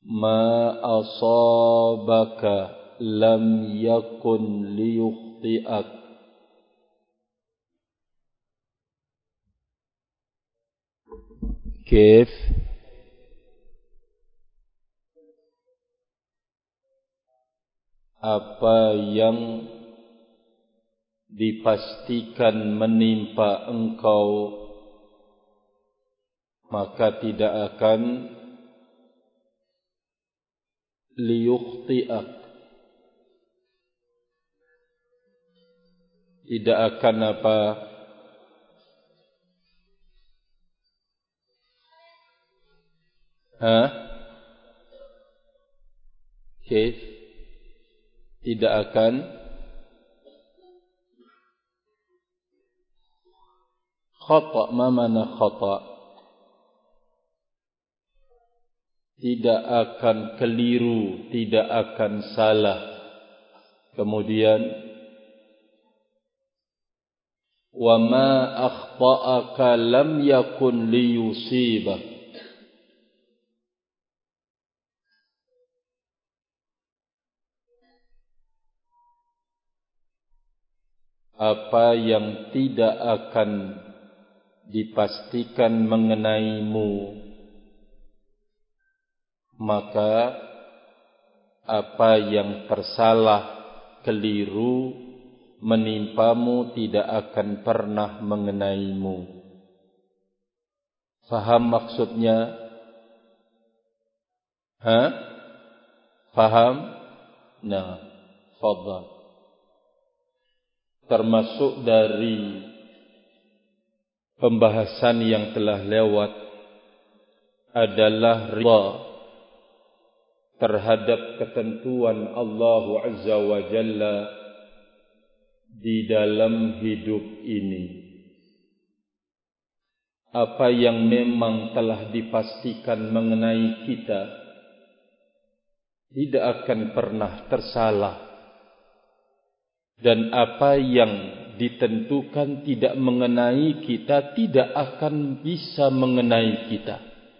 ma asabaka lam yakun liyukhti'ak. Kif? Apa yang dipastikan menimpa engkau, maka tidak akan liyukhti'ak, tidak akan apa? Kif? Tidak akan khata'. Ma mana khata'? Tidak akan keliru, tidak akan salah. Kemudian wa ma akhta'aka lam yakun liyusibak. Apa yang tidak akan dipastikan mengenaimu, maka apa yang tersalah, keliru, menimpamu tidak akan pernah mengenaimu. Faham maksudnya? Faham? Nah, fadhal. Termasuk dari pembahasan yang telah lewat adalah ridha terhadap ketentuan Allah Azza wa Jalla di dalam hidup ini. Apa yang memang telah dipastikan mengenai kita tidak akan pernah tersalah. Dan apa yang ditentukan tidak mengenai kita tidak akan bisa mengenai kita.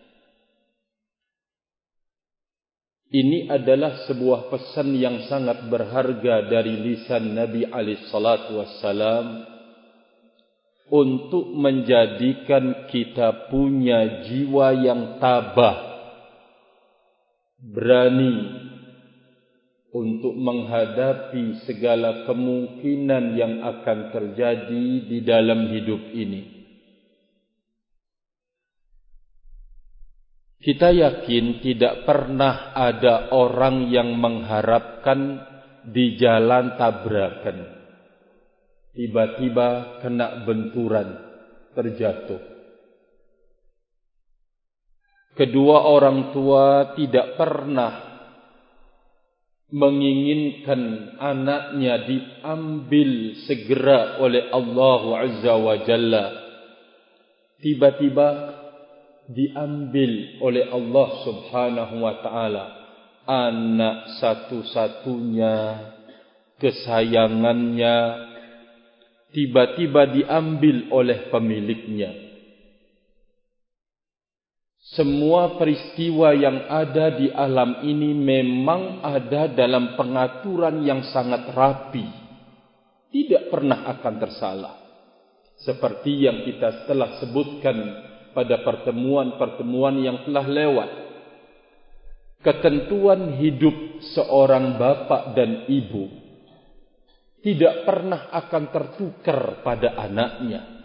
Ini adalah sebuah pesan yang sangat berharga dari lisan Nabi SAW untuk menjadikan kita punya jiwa yang tabah, berani untuk menghadapi segala kemungkinan yang akan terjadi di dalam hidup ini. Kita yakin tidak pernah ada orang yang mengharapkan di jalan tabrakan, tiba-tiba kena benturan, terjatuh. Kedua orang tua tidak pernah menginginkan anaknya diambil segera oleh Allah Azza wa Jalla, tiba-tiba diambil oleh Allah Subhanahu wa Ta'ala, anak satu-satunya kesayangannya tiba-tiba diambil oleh pemiliknya. Semua peristiwa yang ada di alam ini memang ada dalam pengaturan yang sangat rapi, tidak pernah akan tersalah. Seperti yang kita telah sebutkan pada pertemuan-pertemuan yang telah lewat. Ketentuan hidup seorang bapak dan ibu tidak pernah akan tertukar pada anaknya.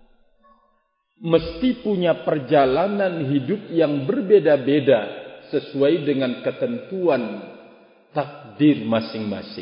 Mesti punya perjalanan hidup yang berbeda-beda sesuai dengan ketentuan takdir masing-masing.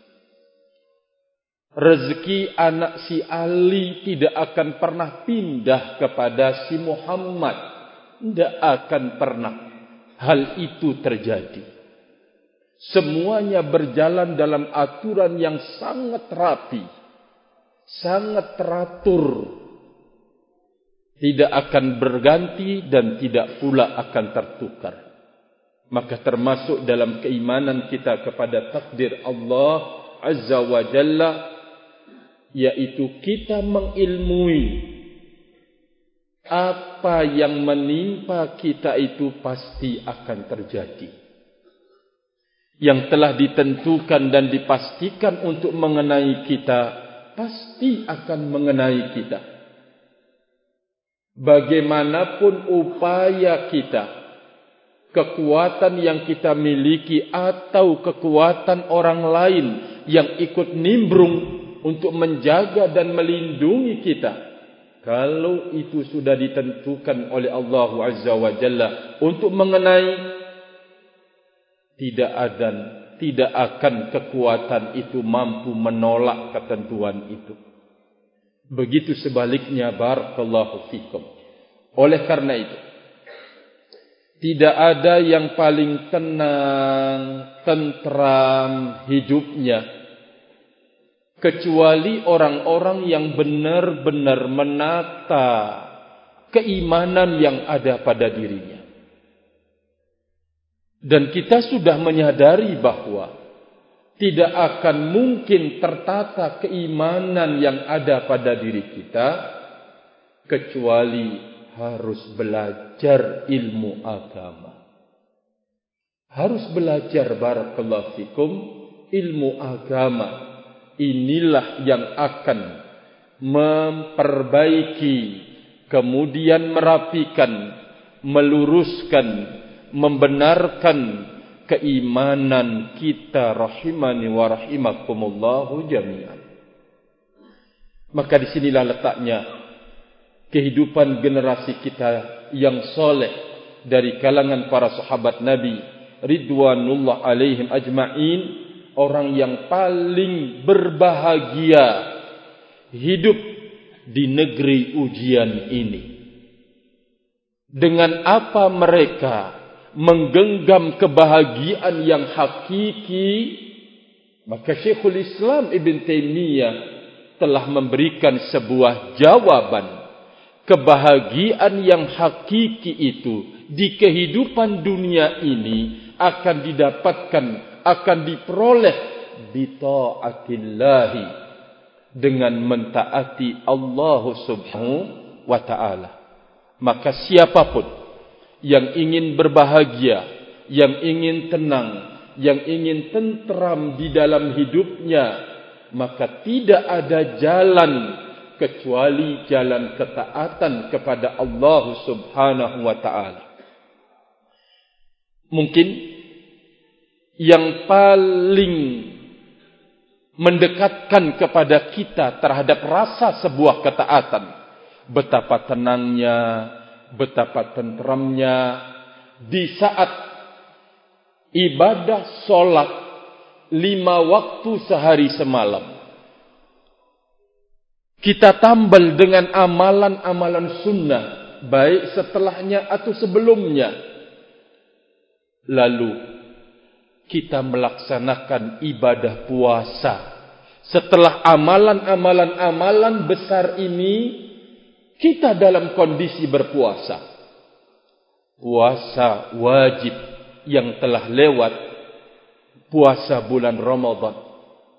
Rezeki anak si Ali tidak akan pernah pindah kepada si Muhammad. Tidak akan pernah hal itu terjadi. Semuanya berjalan dalam aturan yang sangat rapi, sangat teratur. Tidak akan berganti dan tidak pula akan tertukar. Maka termasuk dalam keimanan kita kepada takdir Allah Azza wa Jalla, yaitu kita mengilmui apa yang menimpa kita itu pasti akan terjadi. Yang telah ditentukan dan dipastikan untuk mengenai kita, pasti akan mengenai kita. Bagaimanapun upaya kita, kekuatan yang kita miliki atau kekuatan orang lain yang ikut nimbrung untuk menjaga dan melindungi kita, kalau itu sudah ditentukan oleh Allah Azza wa Jalla untuk mengenai, tidak akan kekuatan itu mampu menolak ketentuan itu. Begitu sebaliknya, barakallahu fikum. Oleh karena itu, tidak ada yang paling tenang, tentram hidupnya kecuali orang-orang yang benar-benar menata keimanan yang ada pada dirinya. Dan kita sudah menyadari bahwa tidak akan mungkin tertata keimanan yang ada pada diri kita kecuali harus belajar ilmu agama. Harus belajar, barakallahu fikum, ilmu agama. Inilah yang akan memperbaiki, kemudian merapikan, meluruskan, membenarkan keimanan kita, rahimani wa rahimakumullahu jami'an. Maka disinilah letaknya kehidupan generasi kita yang soleh dari kalangan para sahabat Nabi ridwanullah alaihim ajma'in, orang yang paling berbahagia hidup di negeri ujian ini. Dengan apa mereka menggenggam kebahagiaan yang hakiki, maka Syekhul Islam Ibn Taimiyah telah memberikan sebuah jawaban. Kebahagiaan yang hakiki itu di kehidupan dunia ini akan didapatkan, akan diperoleh bita'atillahi, dengan mentaati Allah Subhanahu wa ta'ala. Maka siapapun yang ingin berbahagia, yang ingin tenang, yang ingin tentram di dalam hidupnya, maka tidak ada jalan kecuali jalan ketaatan kepada Allah Subhanahu wa ta'ala. Mungkin yang paling mendekatkan kepada kita terhadap rasa sebuah ketaatan, betapa tenangnya, betapa tentramnya di saat ibadah solat 5 waktu sehari semalam. Kita tambal dengan amalan-amalan sunnah, baik setelahnya atau sebelumnya. Lalu kita melaksanakan ibadah puasa. Setelah amalan-amalan besar ini, kita dalam kondisi berpuasa. Puasa wajib yang telah lewat, puasa bulan Ramadan.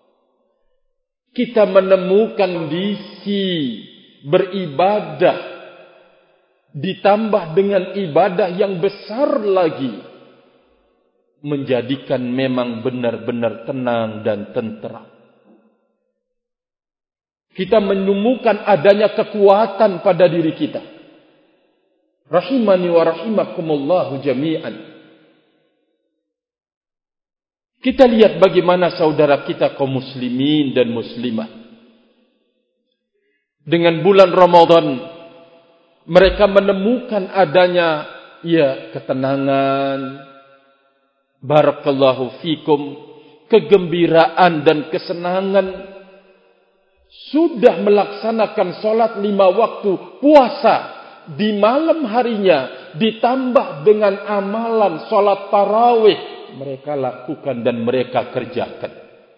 Kita menemukan kondisi beribadah ditambah dengan ibadah yang besar lagi, menjadikan memang benar-benar tenang dan tentram. Kita menemukan adanya kekuatan pada diri kita. Rahimani wa rahimakumullahu jami'an. Kita lihat bagaimana saudara kita kaum muslimin dan muslimah. Dengan bulan Ramadan, mereka menemukan adanya ketenangan, barakallahu fikum, kegembiraan dan kesenangan. Sudah melaksanakan solat 5 waktu, puasa di malam harinya, ditambah dengan amalan solat tarawih, mereka lakukan dan mereka kerjakan.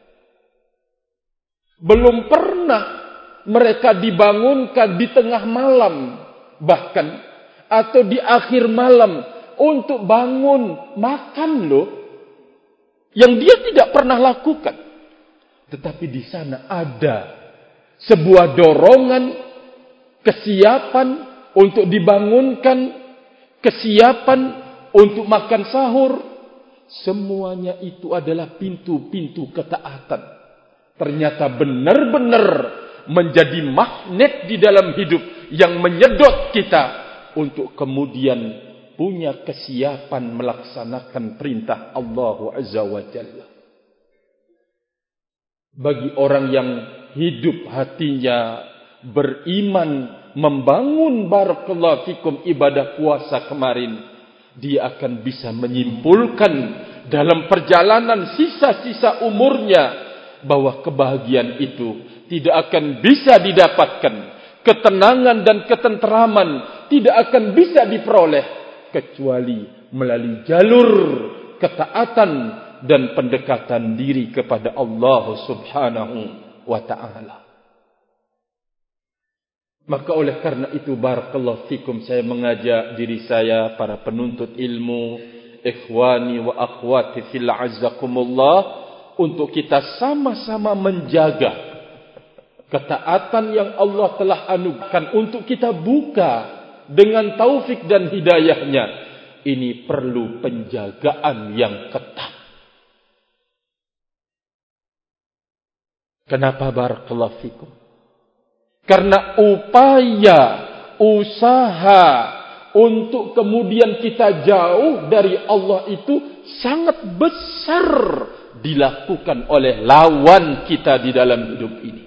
Belum pernah mereka dibangunkan di tengah malam, bahkan atau di akhir malam untuk bangun makan loh, yang dia tidak pernah lakukan. Tetapi di sana ada sebuah dorongan, kesiapan untuk dibangunkan, kesiapan untuk makan sahur, semuanya itu adalah pintu-pintu ketaatan. Ternyata benar-benar menjadi magnet di dalam hidup yang menyedot kita untuk kemudian punya kesiapan melaksanakan perintah Allah Azza wa Jalla. Bagi orang yang hidup hatinya beriman, membangun barakallahu fikum ibadah puasa kemarin, dia akan bisa menyimpulkan dalam perjalanan sisa-sisa umurnya bahwa kebahagiaan itu tidak akan bisa didapatkan, ketenangan dan ketenteraman tidak akan bisa diperoleh kecuali melalui jalur ketaatan dan pendekatan diri kepada Allah Subhanahu wa ta'ala. Maka oleh karena itu barakallahu fikum, saya mengajak diri saya, para penuntut ilmu, ikhwani wa akhwati fil azzakumullah, untuk kita sama-sama menjaga ketaatan yang Allah telah anugerahkan untuk kita buka dengan taufik dan hidayahnya. Ini perlu penjagaan yang ketat. Kenapa barakallahu fikum? Karena upaya, usaha untuk kemudian kita jauh dari Allah itu sangat besar dilakukan oleh lawan kita di dalam hidup ini.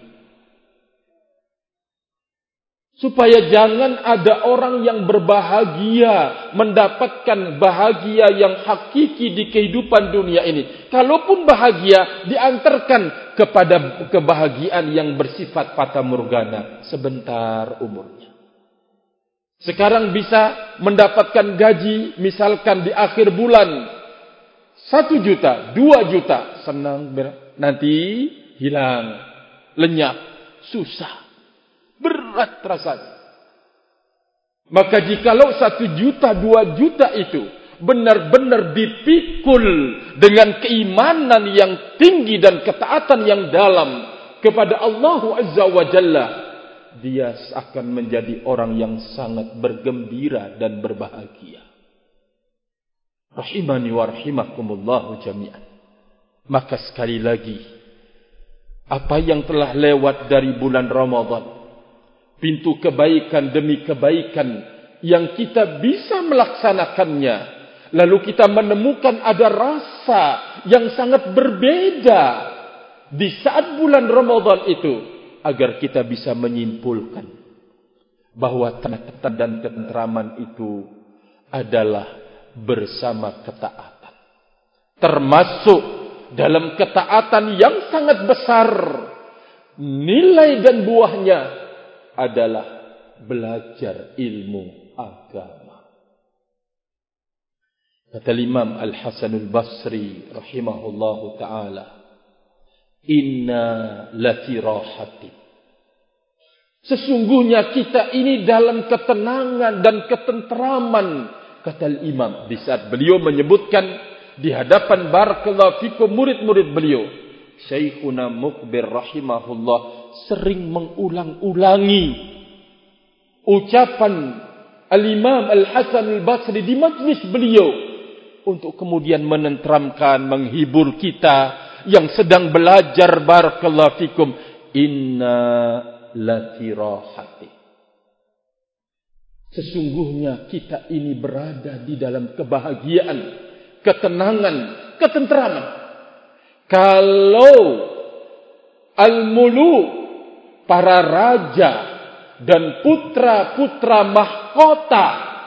Supaya jangan ada orang yang berbahagia, mendapatkan bahagia yang hakiki di kehidupan dunia ini. Kalaupun bahagia, diantarkan kepada kebahagiaan yang bersifat fata morgana, sebentar umurnya. Sekarang bisa mendapatkan gaji, misalkan di akhir bulan 1 juta, 2 juta, senang, nanti hilang, lenyap, susah. Berat rasanya. Maka jikalau 1 juta, 2 juta itu benar-benar dipikul dengan keimanan yang tinggi dan ketaatan yang dalam kepada Allah Azza wa Jalla, dia akan menjadi orang yang sangat bergembira dan berbahagia. Rahimani wa rahimakumullahu jami'an. Maka sekali lagi, apa yang telah lewat dari bulan Ramadan, pintu kebaikan demi kebaikan yang kita bisa melaksanakannya, lalu kita menemukan ada rasa yang sangat berbeda di saat bulan Ramadan itu, agar kita bisa menyimpulkan bahwa ketaatan dan ketenteraman itu adalah bersama ketaatan. Termasuk dalam ketaatan yang sangat besar, nilai dan buahnya adalah belajar ilmu agama. Kata Imam Al-Hasan Al-Basri rahimahullahu ta'ala, inna lafi rahatin. Sesungguhnya kita ini dalam ketenangan dan ketenteraman. Kata Imam, di saat beliau menyebutkan di hadapan barakallahu fikum murid-murid beliau, Syekhuna Muqbir rahimahullah sering mengulang-ulangi ucapan Al-Imam Al-Hasan Al-Basri di majlis beliau untuk kemudian menenteramkan, menghibur kita yang sedang belajar barakallahu fikum, inna lafi rahati. Sesungguhnya kita ini berada di dalam kebahagiaan, ketenangan, ketenteraman. Kalau al-muluk, para raja dan putra-putra mahkota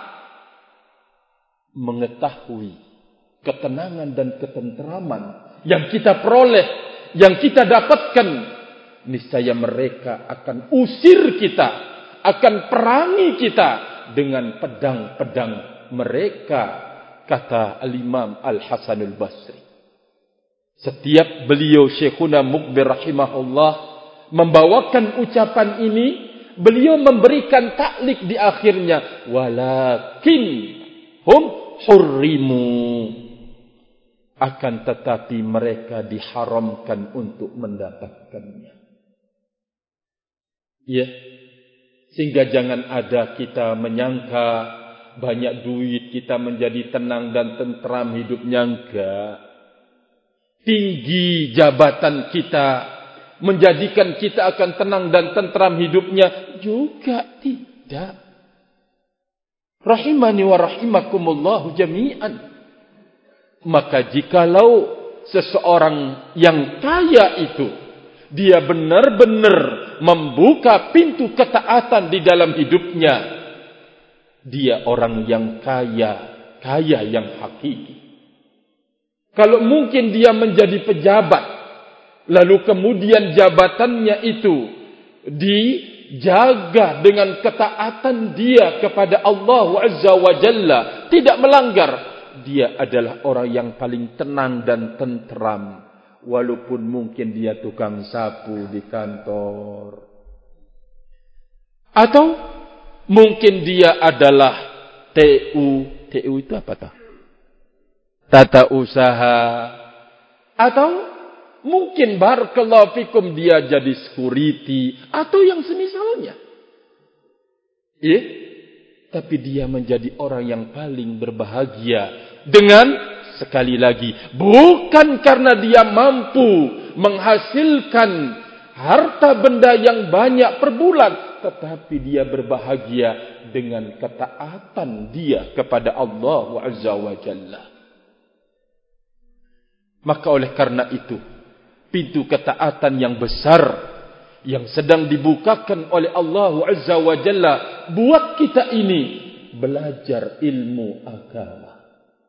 mengetahui ketenangan dan ketenteraman yang kita peroleh, yang kita dapatkan, niscaya mereka akan usir kita, akan perangi kita dengan pedang-pedang mereka, kata Al-Imam Al-Hasan Al-Basri. Setiap beliau Syekhuna Muqbir rahimahullah membawakan ucapan ini, beliau memberikan taklik di akhirnya, walakin hum hurrimu, akan tetapi mereka diharamkan untuk mendapatkannya. Ya, Sehingga jangan ada kita menyangka banyak duit kita menjadi tenang dan tentram hidupnya. Enggak. Tinggi jabatan kita menjadikan kita akan tenang dan tentram hidupnya juga tidak. Rahimani wa rahimakumullahu jami'an. Maka jikalau seseorang yang kaya itu dia benar-benar membuka pintu ketaatan di dalam hidupnya, dia orang yang kaya yang hakiki. Kalau mungkin dia menjadi pejabat, lalu kemudian jabatannya itu dijaga dengan ketaatan dia kepada Allah Azza wa Jalla, tidak melanggar, dia adalah orang yang paling tenang dan tentram, walaupun mungkin dia tukang sapu di kantor, atau mungkin dia adalah TU itu apa tak? Tata usaha, atau mungkin barakallahu fikum dia jadi security atau yang semisalnya. Ya, tapi dia menjadi orang yang paling berbahagia dengan, sekali lagi, bukan karena dia mampu menghasilkan harta benda yang banyak per bulan, tetapi dia berbahagia dengan ketaatan dia kepada Allah Azza wa Jalla. Maka oleh karena itu, pintu ketaatan yang besar yang sedang dibukakan oleh Allah Azza wa Jalla buat kita ini, belajar ilmu agama.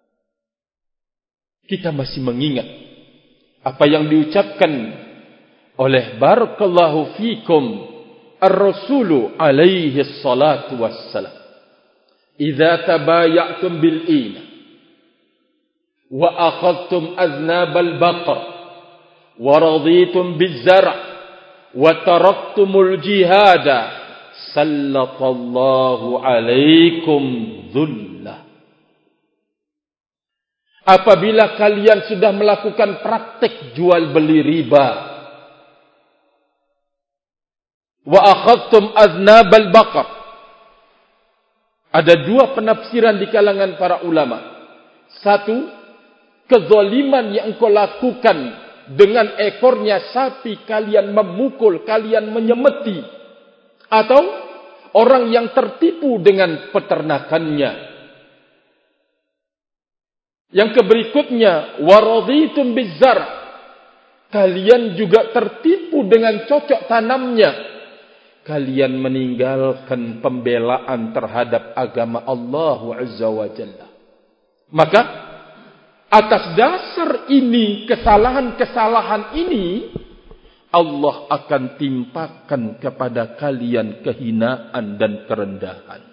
Kita masih mengingat apa yang diucapkan oleh barakallahu fikum Ar-Rasulu alaihi salatu wassalam, "Idza tabaya'tum bil ina wa akhadtum aznabal baqar wa raditum biz-zar' wa taraktumul jihada sallatallahu alaikum dhullah." Apabila kalian sudah melakukan praktek jual beli riba, wa akhadtum aznabal baqar, ada dua penafsiran di kalangan para ulama. Satu, kezaliman yang engkau lakukan dengan ekornya sapi, kalian memukul, kalian menyemeti, atau orang yang tertipu dengan peternakannya. Yang berikutnya, waraditum bizzar, kalian juga tertipu dengan cocok tanamnya. Kalian meninggalkan pembelaan terhadap agama Allah Azza wa Jalla. Maka atas dasar ini, kesalahan-kesalahan ini, Allah akan timpakan kepada kalian kehinaan dan kerendahan.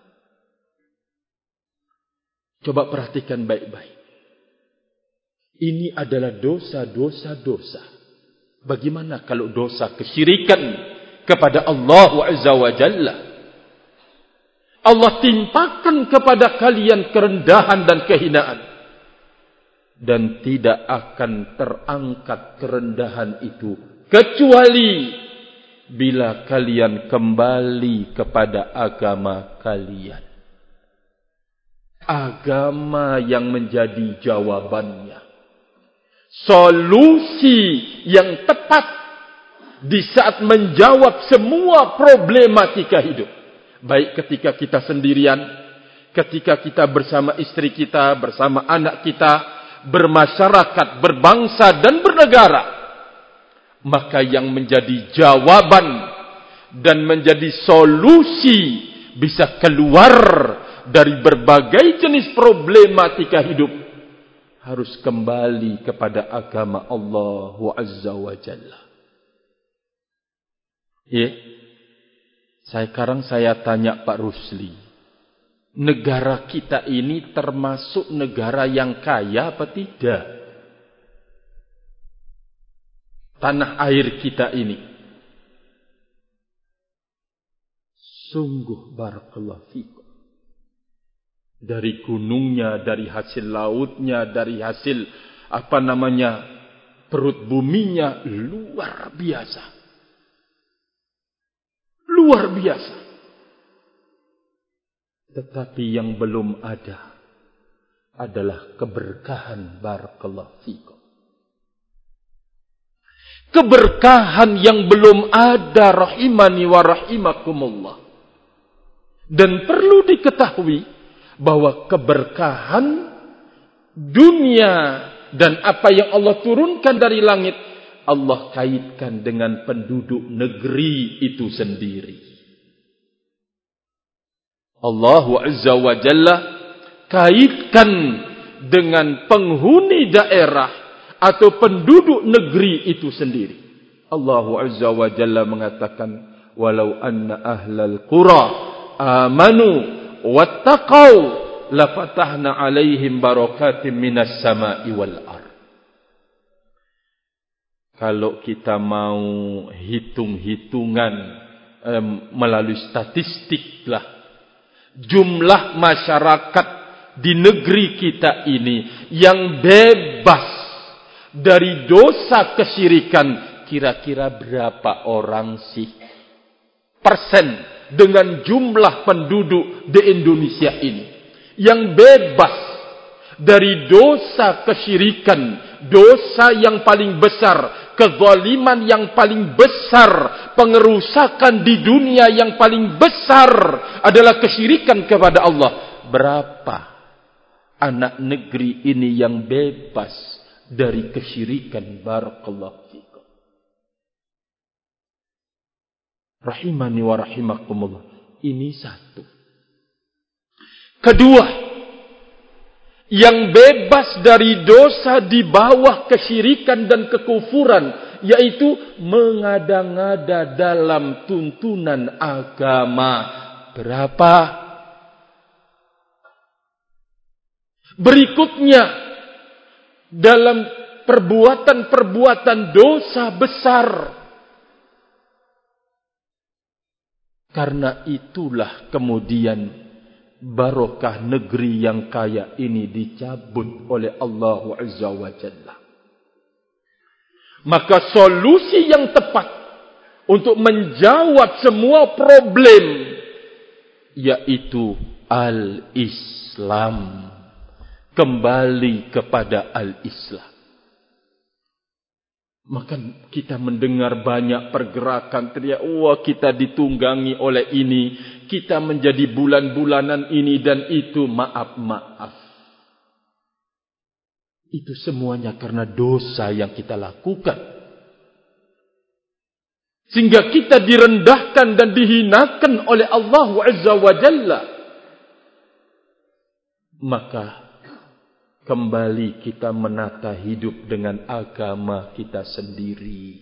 Coba perhatikan baik-baik. Ini adalah dosa-dosa. Bagaimana kalau dosa kesyirikan kepada Allah Azza wa Jalla? Allah timpakan kepada kalian kerendahan dan kehinaan. Dan tidak akan terangkat kerendahan itu kecuali bila kalian kembali kepada agama kalian. Agama yang menjadi jawabannya, solusi yang tepat di saat menjawab semua problematika hidup. Baik ketika kita sendirian, ketika kita bersama istri kita, bersama anak kita, bermasyarakat, berbangsa dan bernegara. Maka yang menjadi jawaban dan menjadi solusi bisa keluar dari berbagai jenis problematika hidup harus kembali kepada agama Allah Azza wa Jalla. Ya. Sekarang saya tanya Pak Rusli, negara kita ini termasuk negara yang kaya apa tidak? Tanah air kita ini. Sungguh barakallahu fikum. Dari gunungnya, dari hasil lautnya, dari hasil perut buminya luar biasa. Luar biasa. Tetapi yang belum ada adalah keberkahan. Barakallahu fikum. Keberkahan yang belum ada, rahimani wa rahimakumullah. Dan perlu diketahui bahwa keberkahan dunia dan apa yang Allah turunkan dari langit, Allah kaitkan dengan penduduk negeri itu sendiri. Allah Azza wa Jalla kaitkan dengan penghuni daerah atau penduduk negeri itu sendiri. Allah Azza wa Jalla mengatakan, walau anna ahlal qura amanu wattaqau lafatahna alaihim barakatim minas sama'i wal ard. Kalau kita mau hitung-hitungan melalui statistik lah, jumlah masyarakat di negeri kita ini yang bebas dari dosa kesyirikan, kira-kira berapa orang sih? Persen dengan jumlah penduduk di Indonesia ini yang bebas dari dosa kesyirikan, dosa yang paling besar, kezaliman yang paling besar, pengerusakan di dunia yang paling besar adalah kesyirikan kepada Allah. Berapa anak negeri ini yang bebas dari kesyirikan? Barakallahu fikum. Rahimani wa rahimakumullah. Ini satu. Kedua, yang bebas dari dosa di bawah kesyirikan dan kekufuran, yaitu mengada-ngada dalam tuntunan agama. Berapa? Berikutnya, dalam perbuatan-perbuatan dosa besar. Karena itulah kemudian barokah negeri yang kaya ini dicabut oleh Allah Azza wa Jalla. Maka solusi yang tepat untuk menjawab semua problem yaitu al-Islam. Kembali kepada al-Islam. Maka kita mendengar banyak pergerakan teriak, wah kita ditunggangi oleh ini, kita menjadi bulan-bulanan ini dan itu, maaf. Itu semuanya karena dosa yang kita lakukan. Sehingga kita direndahkan dan dihinakan oleh Allah Azza wa Jalla. Maka kembali kita menata hidup dengan agama kita sendiri.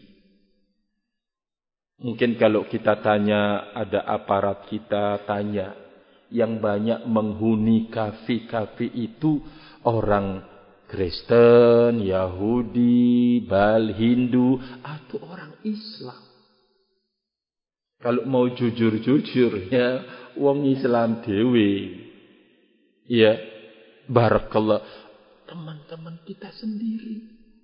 Mungkin kalau kita tanya, ada aparat kita tanya, yang banyak menghuni kafe-kafe itu orang Kristen, Yahudi, Hindu, atau orang Islam. Kalau mau jujur-jujur ya, wong Islam dewe. Ya, barakallah. Teman-teman kita sendiri.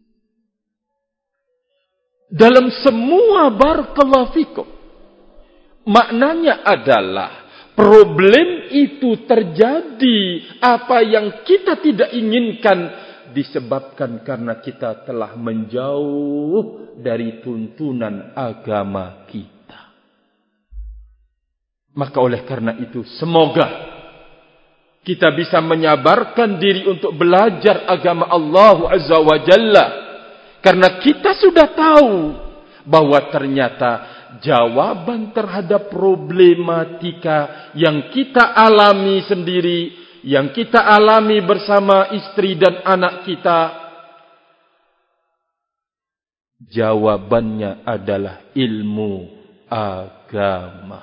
Dalam semua barakallahu fikum. Maknanya adalah problem itu terjadi, apa yang kita tidak inginkan disebabkan karena kita telah menjauh dari tuntunan agama kita. Maka oleh karena itu semoga kita bisa menyabarkan diri untuk belajar agama Allah Azza wa Jalla. Karena kita sudah tahu bahwa ternyata jawaban terhadap problematika yang kita alami sendiri, yang kita alami bersama istri dan anak kita, jawabannya adalah ilmu agama.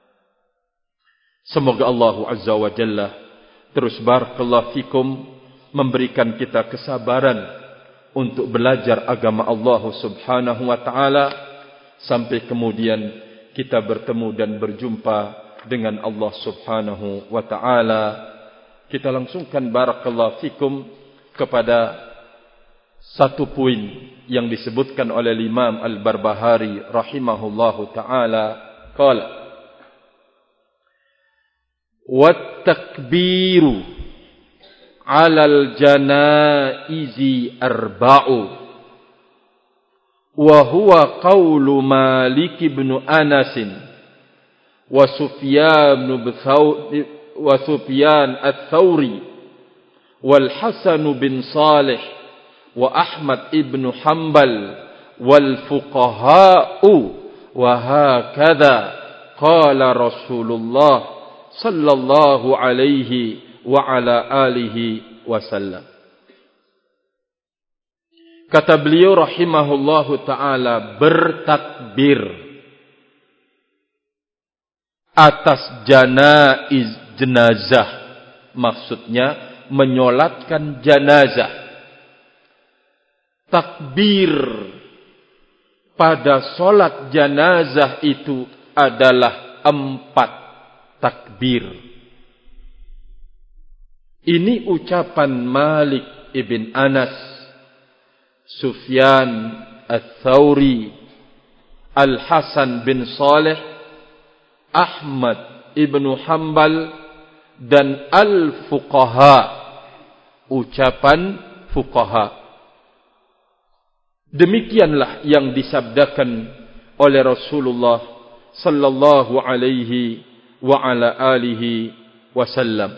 Semoga Allah Azza wa Jalla terus barakallahu fikum memberikan kita kesabaran untuk belajar agama Allah Subhanahu wa taala sampai kemudian kita bertemu dan berjumpa dengan Allah Subhanahu wa taala. Kita langsungkan barakallahu fikum kepada satu poin yang disebutkan oleh Imam Al-Barbahari rahimahullahu taala. Qala wat takbiru 'alal janaizi arba'u wa huwa qawlu Malik bin Anas wa Sufyan ats-Tsauri wal Hasan bin Salih wa Ahmad ibn Hanbal wal fuqaha'u wa hakadha qala Rasulullah sallallahu alaihi wa ala alihi wasallam. Kata beliau rahimahullahu ta'ala, bertakbir atas jenazah, maksudnya menyolatkan jenazah. Takbir pada solat jenazah itu adalah 4 takbir. Ini ucapan Malik ibn Anas, Sufyan ats-Tsauri, Al-Hasan bin Salih, Ahmad ibn Hanbal, dan al-fuqaha, ucapan fuqaha. Demikianlah yang disabdakan oleh Rasulullah sallallahu alaihi wa ala alihi wasallam,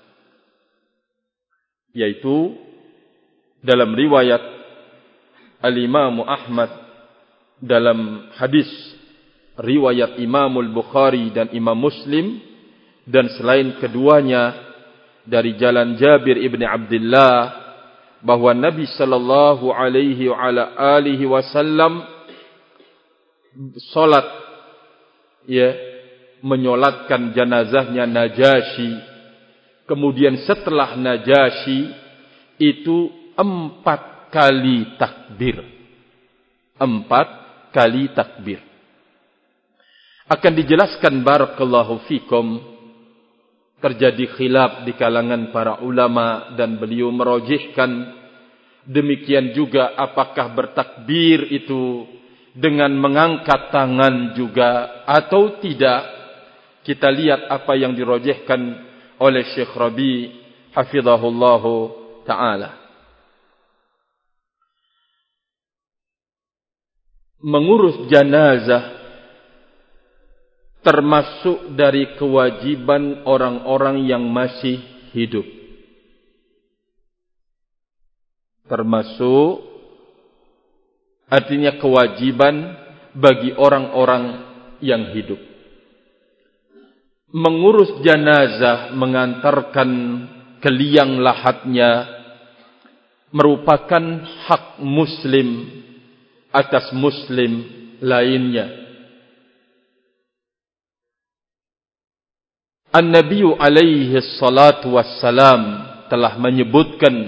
yaitu dalam riwayat Al-Imam Ahmad, dalam hadis riwayat Imam Al-Bukhari dan Imam Muslim, dan selain keduanya dari jalan Jabir ibn Abdullah, bahwa Nabi sallallahu alaihi wa ala alihi wasallam salat, menyolatkan jenazahnya Najasyi. Kemudian setelah Najasyi itu 4 kali takbir. 4 kali takbir. Akan dijelaskan barakallahu fikum, terjadi khilaf di kalangan para ulama dan beliau merojihkan demikian juga apakah bertakbir itu dengan mengangkat tangan juga atau tidak. Kita lihat apa yang dirojihkan oleh Syekh Rabi hafizahullahu ta'ala. Mengurus jenazah termasuk dari kewajiban orang-orang yang masih hidup. Termasuk artinya kewajiban bagi orang-orang yang hidup. Mengurus jenazah, mengantarkan ke liang lahatnya merupakan hak muslim atas muslim lainnya. An-Nabi alaihi salatu wassalam telah menyebutkan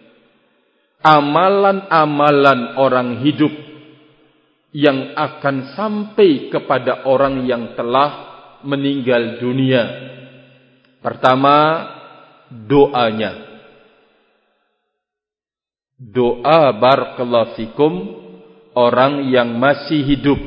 amalan-amalan orang hidup yang akan sampai kepada orang yang telah meninggal dunia. Pertama, doanya. Doa barakallahu fikum orang yang masih hidup.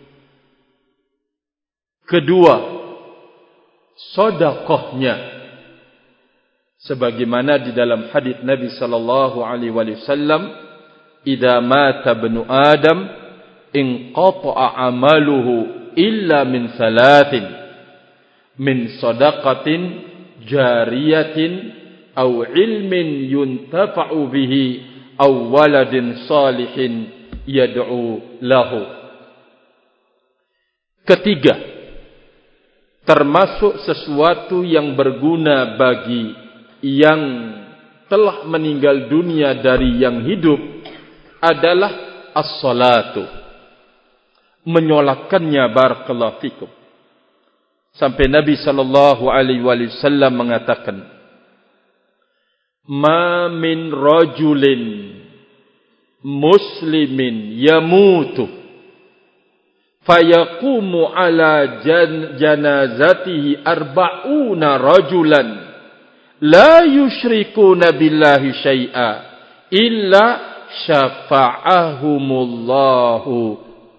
Kedua, sedekahnya, sebagaimana di dalam hadis Nabi sallallahu alaihi wasallam, "Idza mata ibnu Adam inqata'a 'amaluhu illa min thalathin, min shadaqatin jariyatin aw ilmin yuntafa'u bihi aw waladin salihin yad'u lahu." Ketiga, termasuk sesuatu yang berguna bagi yang telah meninggal dunia dari yang hidup adalah as-salatu, menyolatkannya barakallahu fikum. Sampai Nabi sallallahu alaihi wasallam mengatakan, "Ma min rajulin muslimin yamutu fayaqumu ala janazatihi arba'una rajulan la yusyrikuna billahi syai'a illa syafa'ahumullahu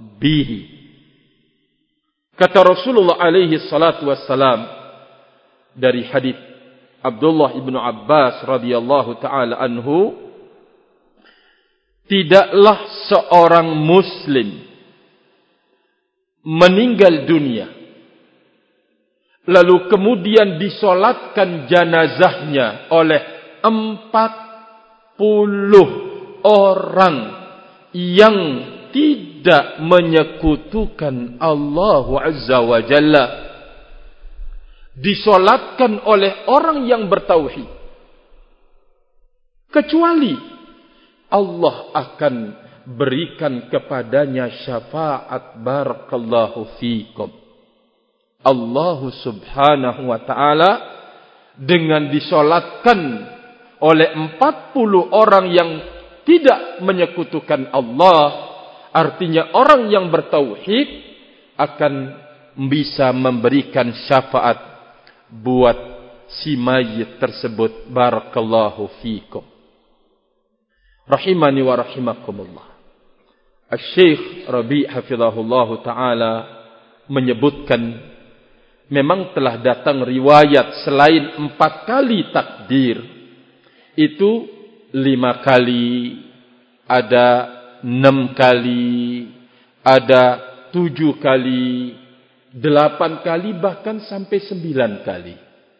bihi." Kata Rasulullah alaihi salatu wassalam, dari hadits Abdullah ibnu Abbas radhiyallahu taala anhu, tidaklah seorang muslim meninggal dunia lalu kemudian disolatkan jenazahnya oleh 40 orang yang tidak menyekutukan Allah Azza wa Jalla, disolatkan oleh orang yang bertauhid, kecuali Allah akan berikan kepadanya syafaat. Barakallahu fikum. Allah subhanahu wa ta'ala dengan disolatkan oleh 40 orang yang tidak menyekutukan Allah, artinya orang yang bertauhid akan bisa memberikan syafaat buat si mayit tersebut. Barakallahu fikum. Rahimani wa rahimakumullah. Asy-Syaikh Rabi' hafizahullahu ta'ala menyebutkan, memang telah datang riwayat selain 4 kali takbir, itu 5 kali, ada 6 kali, ada 7 kali, 8 kali, bahkan sampai 9 kali.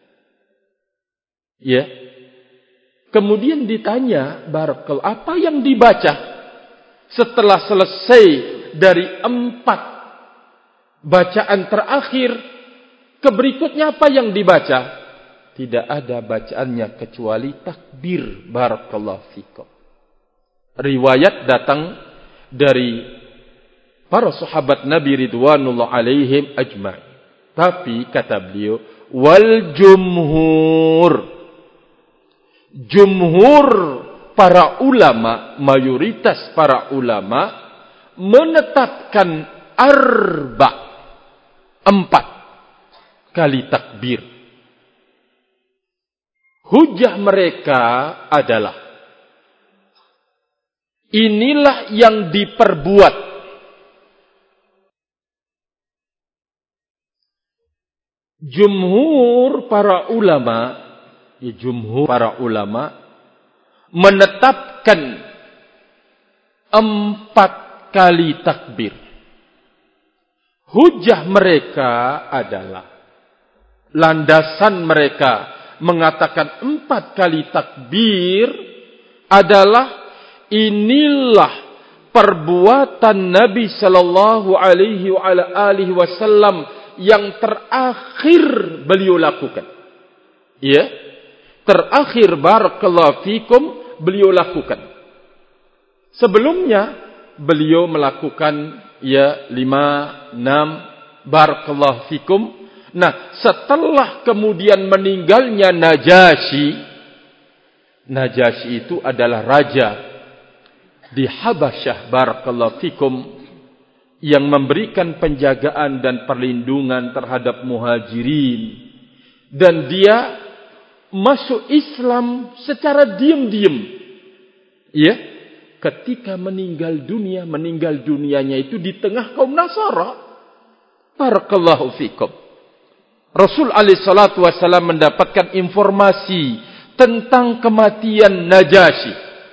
Ya. Kemudian ditanya, barakallahu, apa yang dibaca setelah selesai dari 4 bacaan terakhir, ke berikutnya apa yang dibaca? Tidak ada bacaannya kecuali takbir. Barakallahu fikum. Riwayat datang dari para sahabat Nabi ridwanullah alaihim ajma'in. Tapi kata beliau, wal jumhur, jumhur para ulama, mayoritas para ulama menetapkan 4 kali takbir. Hujah mereka adalah, inilah yang diperbuat jumhur para ulama. Jumhur para ulama menetapkan 4 kali takbir. Hujah mereka adalah, landasan mereka mengatakan 4 kali takbir adalah, inilah perbuatan Nabi sallallahu alaihi wasallam yang terakhir beliau lakukan. Ya, terakhir barakallahu fikum beliau lakukan. Sebelumnya beliau melakukan 5, 6 barakallahu fikum. Nah, setelah kemudian meninggalnya Najasyi, Najasyi itu adalah raja di Habasyah barakallahu fikum yang memberikan penjagaan dan perlindungan terhadap muhajirin, dan dia masuk Islam secara diam-diam. Ya, ketika meninggal dunianya itu di tengah kaum Nasara. Barakallahu fikum. Rasul alaihi salatu wasallam mendapatkan informasi tentang kematian Najasyi,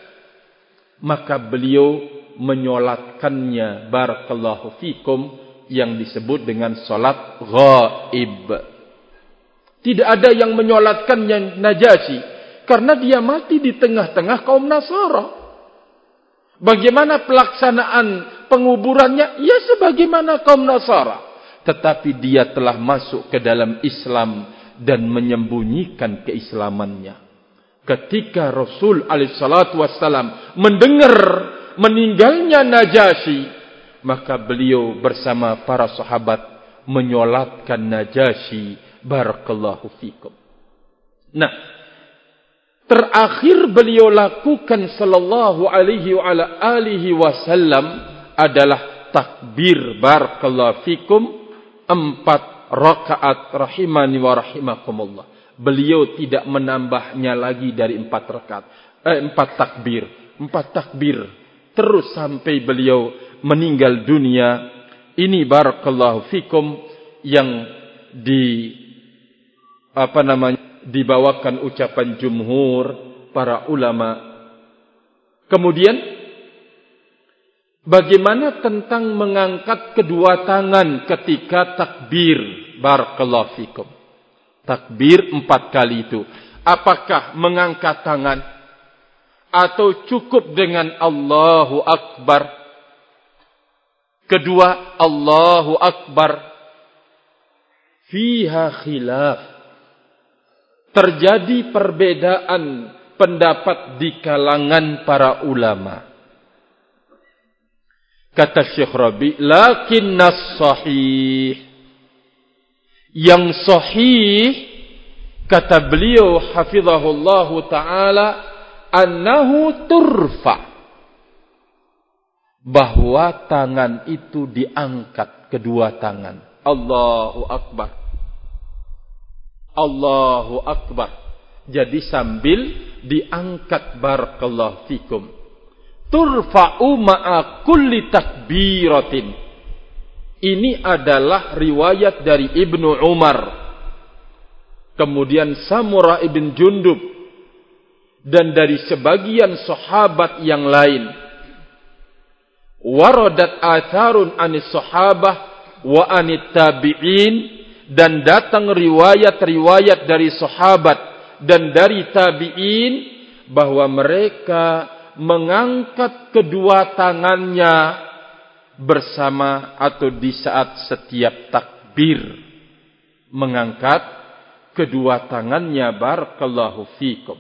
maka beliau menyolatkannya, barakallahu fikum, yang disebut dengan salat ghaib. Tidak ada yang menyolatkannya Najasyi karena dia mati di tengah-tengah kaum Nasara. Bagaimana pelaksanaan penguburannya? Ya sebagaimana kaum Nasara. Tetapi dia telah masuk ke dalam Islam dan menyembunyikan keislamannya. Ketika Rasul alaihissalatu wassalam mendengar meninggalnya Najasyi, maka beliau bersama para sahabat menyolatkan Najasyi. Barakallahu fikum. Nah, terakhir beliau lakukan sallallahu alaihi wasallam adalah takbir barakallahu fikum 4 rakaat rahimani wa rahimakumullah. Beliau tidak menambahnya lagi dari 4 rakaat, 4 takbir, 4 takbir terus sampai beliau meninggal dunia. Ini barakallahu fikum yang dibawakan ucapan jumhur para ulama. Kemudian bagaimana tentang mengangkat kedua tangan ketika takbir? Barakallahu fikum. Takbir 4 kali itu. Apakah mengangkat tangan atau cukup dengan Allahu Akbar? Kedua, Allahu Akbar. Fiha khilaf. Terjadi perbedaan pendapat di kalangan para ulama. Kata Syekh Rabi, lakinnas sahih. Yang sahih, kata beliau hafizahullahu ta'ala, annahu turfa. Bahwa tangan itu diangkat, kedua tangan. Allahu Akbar. Allahu Akbar. Jadi sambil diangkat, barakallahu fikum. Turfa'u ma'a kulli takbiratin. Ini adalah riwayat dari Ibnu Umar. Kemudian Samurah ibn Jundub. Dan dari sebagian sahabat yang lain. Waradat atharun anis sahabah wa anit tabi'in. Dan datang riwayat-riwayat dari sahabat dan dari tabi'in. Bahwa mereka mengangkat kedua tangannya bersama atau di saat setiap takbir. Mengangkat kedua tangannya, barakallahu fikum.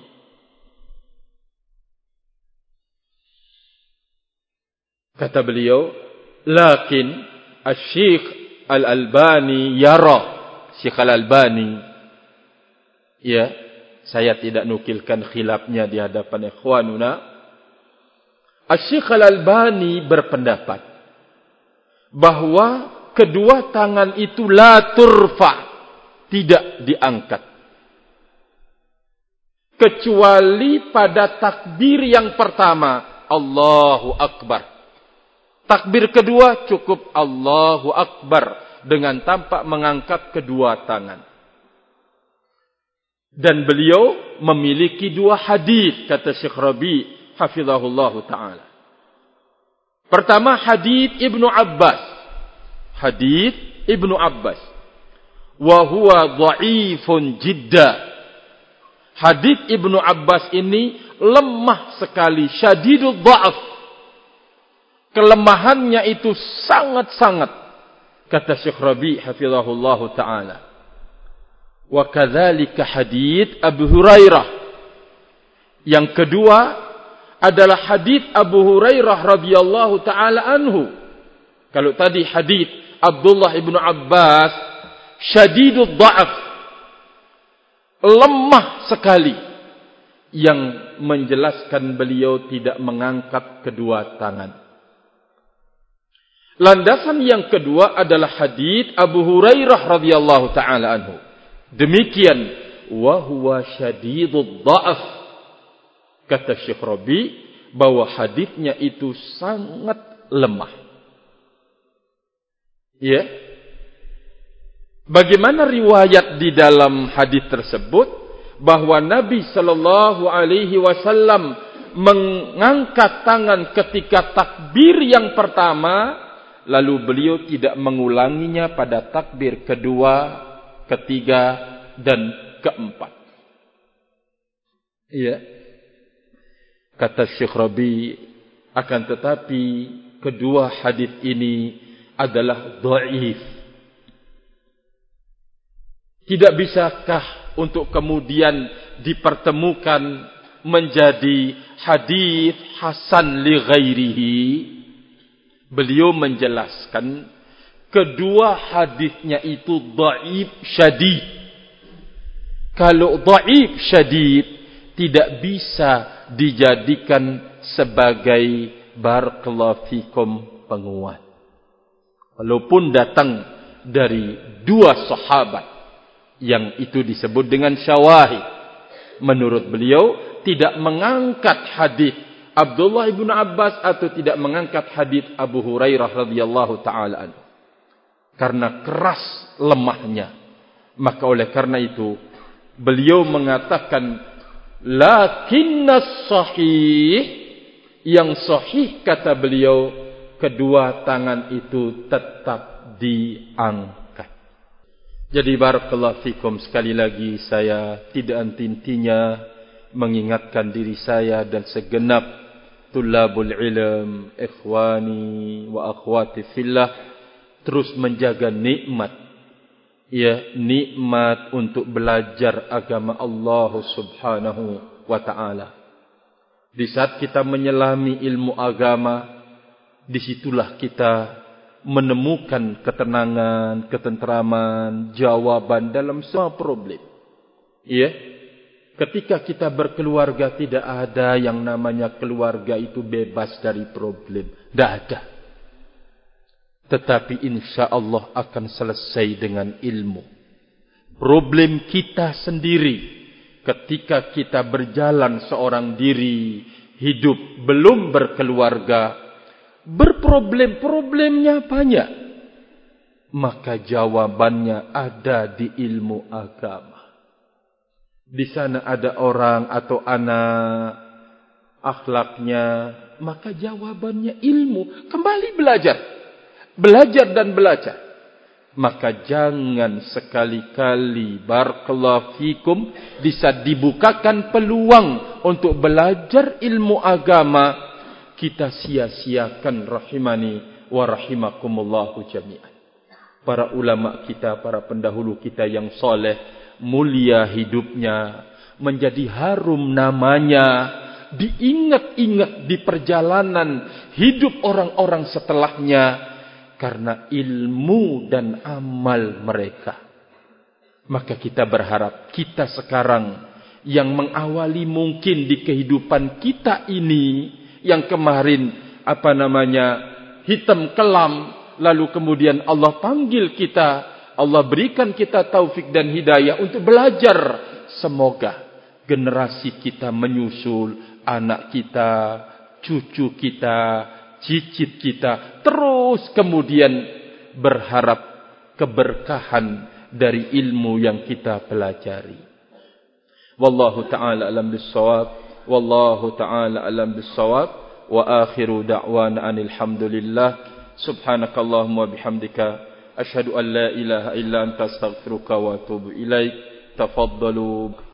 Kata beliau, lakin Asy-Syaikh Al-Albani yara. Syekh Al-Albani, ya, saya tidak nukilkan khilafnya di hadapan ikhwanuna. Asy-Syaikh Al-Albani berpendapat bahwa kedua tangan itu la turfa, tidak diangkat. Kecuali pada takbir yang pertama, Allahu Akbar. Takbir kedua cukup Allahu Akbar dengan tanpa mengangkat kedua tangan. Dan beliau memiliki 2 hadis, kata Syekh Rabi hafizahullahu ta'ala. Pertama, hadis Ibnu Abbas. Hadis Ibnu Abbas. Wa huwa dha'ifun jidda. Hadis Ibnu Abbas ini lemah sekali, syadidud dha'af. Kelemahannya itu sangat-sangat, kata Syekh Rabi hafizahullahu ta'ala. Wa kadzalika hadis Abu Hurairah. Yang kedua adalah hadis Abu Hurairah radhiyallahu taala anhu. Kalau tadi hadis Abdullah ibnu Abbas syadidud dha'af, lemah sekali, yang menjelaskan beliau tidak mengangkat kedua tangan. Landasan yang kedua adalah hadis Abu Hurairah radhiyallahu taala anhu. Demikian, wa huwa syadidud dha'af. Kata Syekh Rabi bahwa hadisnya itu sangat lemah. Ya. Bagaimana riwayat di dalam hadis tersebut bahwa Nabi sallallahu alaihi wasallam mengangkat tangan ketika takbir yang pertama, lalu beliau tidak mengulanginya pada takbir kedua, ketiga dan keempat. Ya. Kata Syekh Rabi, akan tetapi kedua hadis ini adalah dhaif. Tidak bisakah untuk kemudian dipertemukan menjadi hadis hasan li ghairihi? Beliau menjelaskan kedua hadisnya itu dhaif syadid. Kalau dhaif syadid tidak bisa dijadikan sebagai barakallahu fikum penguat. Walaupun datang dari 2 sahabat yang itu disebut dengan syawahid. Menurut beliau tidak mengangkat hadis Abdullah ibn Abbas atau tidak mengangkat hadis Abu Hurairah radhiyallahu taala anhu. Karena keras lemahnya. Maka oleh karena itu Beliau mengatakan, lakinnas sahih, yang sahih kata beliau, kedua tangan itu tetap diangkat. Jadi barakallahu fikum, sekali lagi saya tidak henti-hentinya mengingatkan diri saya dan segenap tulabul ilm, ikhwani wa akhwati fillah, terus menjaga nikmat, ya, nikmat untuk belajar agama Allah Subhanahu wa ta'ala. Di saat kita menyelami ilmu agama, disitulah kita menemukan ketenangan, ketenteraman, jawaban dalam semua problem. Ya, ketika kita berkeluarga, tidak ada yang namanya keluarga itu bebas dari problem. Tidak ada. Tetapi insya Allah akan selesai dengan ilmu. Problem kita sendiri ketika kita berjalan seorang diri, hidup belum berkeluarga, berproblem-problemnya banyak. Maka jawabannya ada di ilmu agama. Di sana ada orang atau anak, akhlaknya, maka jawabannya ilmu. Kembali belajar. Belajar dan belajar. Maka jangan sekali-kali barakallahu fikum bisa dibukakan peluang untuk belajar ilmu agama, kita sia-siakan rahimani wa rahimakumullahu jami'an. Para ulama kita, para pendahulu kita yang soleh, mulia hidupnya, menjadi harum namanya, diingat-ingat di perjalanan hidup orang-orang setelahnya, karena ilmu dan amal mereka. Maka kita berharap kita sekarang yang mengawali mungkin di kehidupan kita ini, yang kemarin hitam kelam, lalu kemudian Allah panggil kita, Allah berikan kita taufik dan hidayah untuk belajar. Semoga generasi kita menyusul, anak kita, cucu kita, cicit kita, terus kemudian berharap keberkahan dari ilmu yang kita pelajari. Wallahu ta'ala alam bis-shawab, wallahu ta'ala alam bis-shawab, wa akhiru da'wana anil hamdulillah, subhanakallahumma bihamdika, asyhadu an la ilaha illa anta astaghfiruka wa atubu ilaik. Tafaddalu.